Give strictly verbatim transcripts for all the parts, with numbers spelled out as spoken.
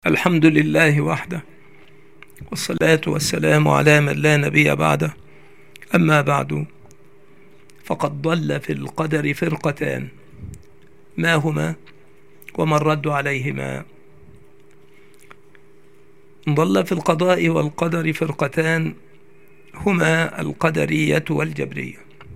الحمد لله وحده، والصلاة والسلام على من لا نبي بعده. أما بعد، فقد ضل في القدر فرقتان، ما هما وما الرد عليهما؟ ضل في القضاء والقدر فرقتان هما القدرية والجبرية.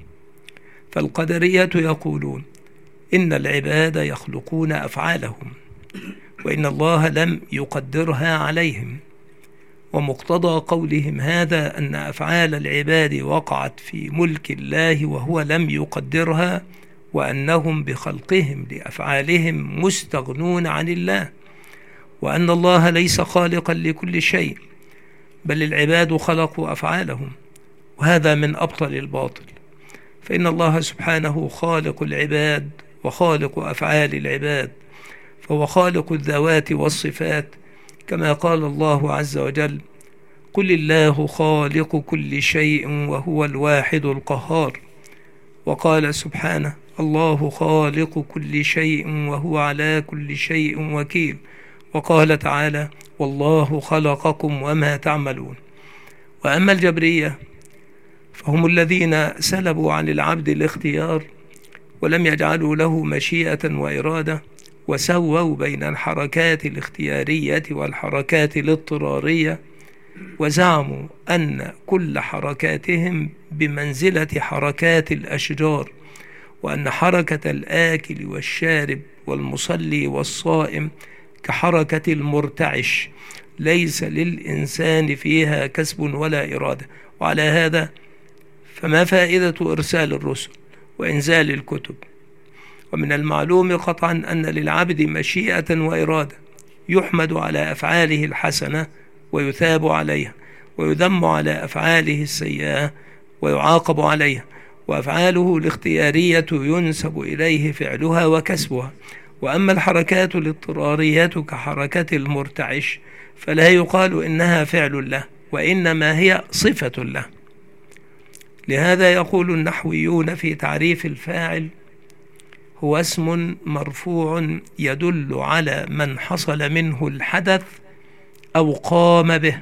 فالقدرية يقولون إن العباد يخلقون أفعالهم، وإن الله لم يقدرها عليهم، ومقتضى قولهم هذا أن أفعال العباد وقعت في ملك الله وهو لم يقدرها، وأنهم بخلقهم لأفعالهم مستغنون عن الله، وأن الله ليس خالقا لكل شيء، بل العباد خلقوا أفعالهم، وهذا من أبطل الباطل. فإن الله سبحانه خالق العباد وخالق أفعال العباد، فهو خالق الذوات والصفات، كما قال الله عز وجل: قل الله خالق كل شيء وهو الواحد القهار. وقال سبحانه: الله خالق كل شيء وهو على كل شيء وكيل. وقال تعالى: والله خلقكم وما تعملون. وأما الجبرية فهم الذين سلبوا عن العبد الاختيار، ولم يجعلوا له مشيئة وإرادة، وسووا بين الحركات الاختيارية والحركات الاضطرارية، وزعموا أن كل حركاتهم بمنزلة حركات الأشجار، وأن حركة الآكل والشارب والمصلي والصائم كحركة المرتعش، ليس للإنسان فيها كسب ولا إرادة. وعلى هذا فما فائدة إرسال الرسل وإنزال الكتب؟ ومن المعلوم قطعا أن للعبد مشيئة وإرادة، يحمد على أفعاله الحسنة ويثاب عليها، ويذم على أفعاله السيئة ويعاقب عليها، وأفعاله الاختيارية ينسب إليه فعلها وكسبها. وأما الحركات الاضطرارية كحركة المرتعش فلا يقال إنها فعل له، وإنما هي صفة له. لهذا يقول النحويون في تعريف الفاعل: هو اسم مرفوع يدل على من حصل منه الحدث أو قام به.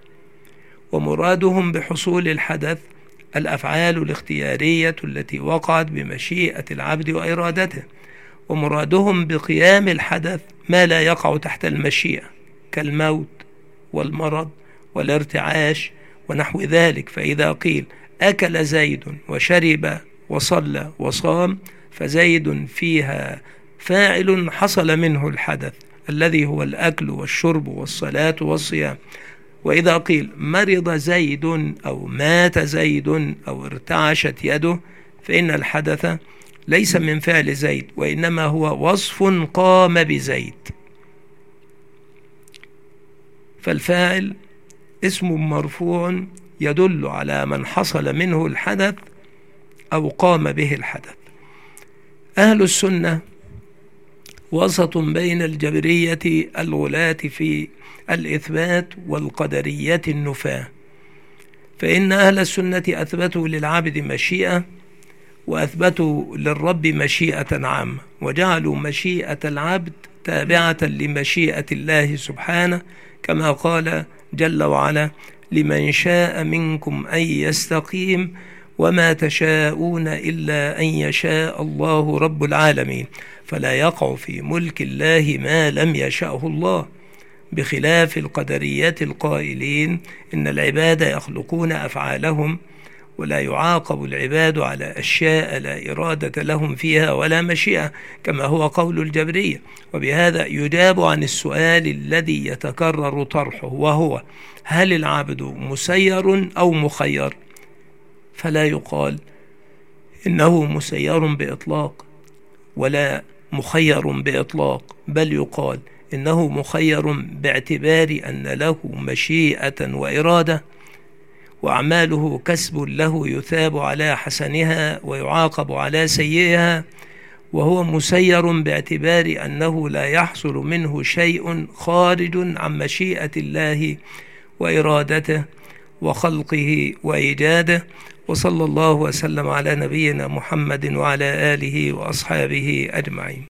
ومرادهم بحصول الحدث الأفعال الاختيارية التي وقعت بمشيئة العبد وإرادته، ومرادهم بقيام الحدث ما لا يقع تحت المشيئة كالموت والمرض والارتعاش ونحو ذلك. فإذا قيل أكل زيد وشرب وصلى وصام، فزيد فيها فاعل حصل منه الحدث الذي هو الأكل والشرب والصلاة والصيام. وإذا قيل مرض زيد أو مات زيد أو ارتعشت يده، فإن الحدث ليس من فعل زيد، وإنما هو وصف قام بزيد. فالفاعل اسم مرفوع يدل على من حصل منه الحدث أو قام به الحدث. أهل السنة وسط بين الجبرية الغلاة في الإثبات والقدرية النفاة. فإن أهل السنة أثبتوا للعبد مشيئة، وأثبتوا للرب مشيئة عامة، وجعلوا مشيئة العبد تابعة لمشيئة الله سبحانه، كما قال جل وعلا: لمن شاء منكم أن يستقيم وما تشاءون إلا أن يشاء الله رب العالمين. فلا يقع في ملك الله ما لم يشأه الله، بخلاف القدرية القائلين إن العباد يخلقون أفعالهم، ولا يعاقب العباد على أشياء لا إرادة لهم فيها ولا مشيئة، كما هو قول الجبرية. وبهذا يجاب عن السؤال الذي يتكرر طرحه، وهو: هل العبد مسير أو مخير؟ فلا يقال إنه مسير بإطلاق ولا مخير بإطلاق، بل يقال إنه مخير باعتبار أن له مشيئة وإرادة، وأعماله كسب له يثاب على حسنها ويعاقب على سيئها، وهو مسير باعتبار أنه لا يحصل منه شيء خارج عن مشيئة الله وإرادته وخلقه وإيجاده. وصلى الله وسلم على نبينا محمد وعلى آله وأصحابه أجمعين.